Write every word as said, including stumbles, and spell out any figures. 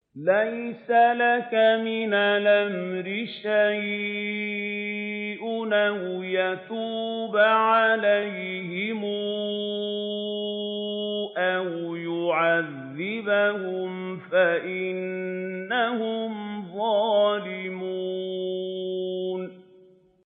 لَيْسَ لَكَ مِنَ الْأَمْرِ شَيْءٌ أَوْ يَتُوبَ عَلَيْهِمْ أَوْ يُعَذِّبَهُمْ فَإِنَّهُمْ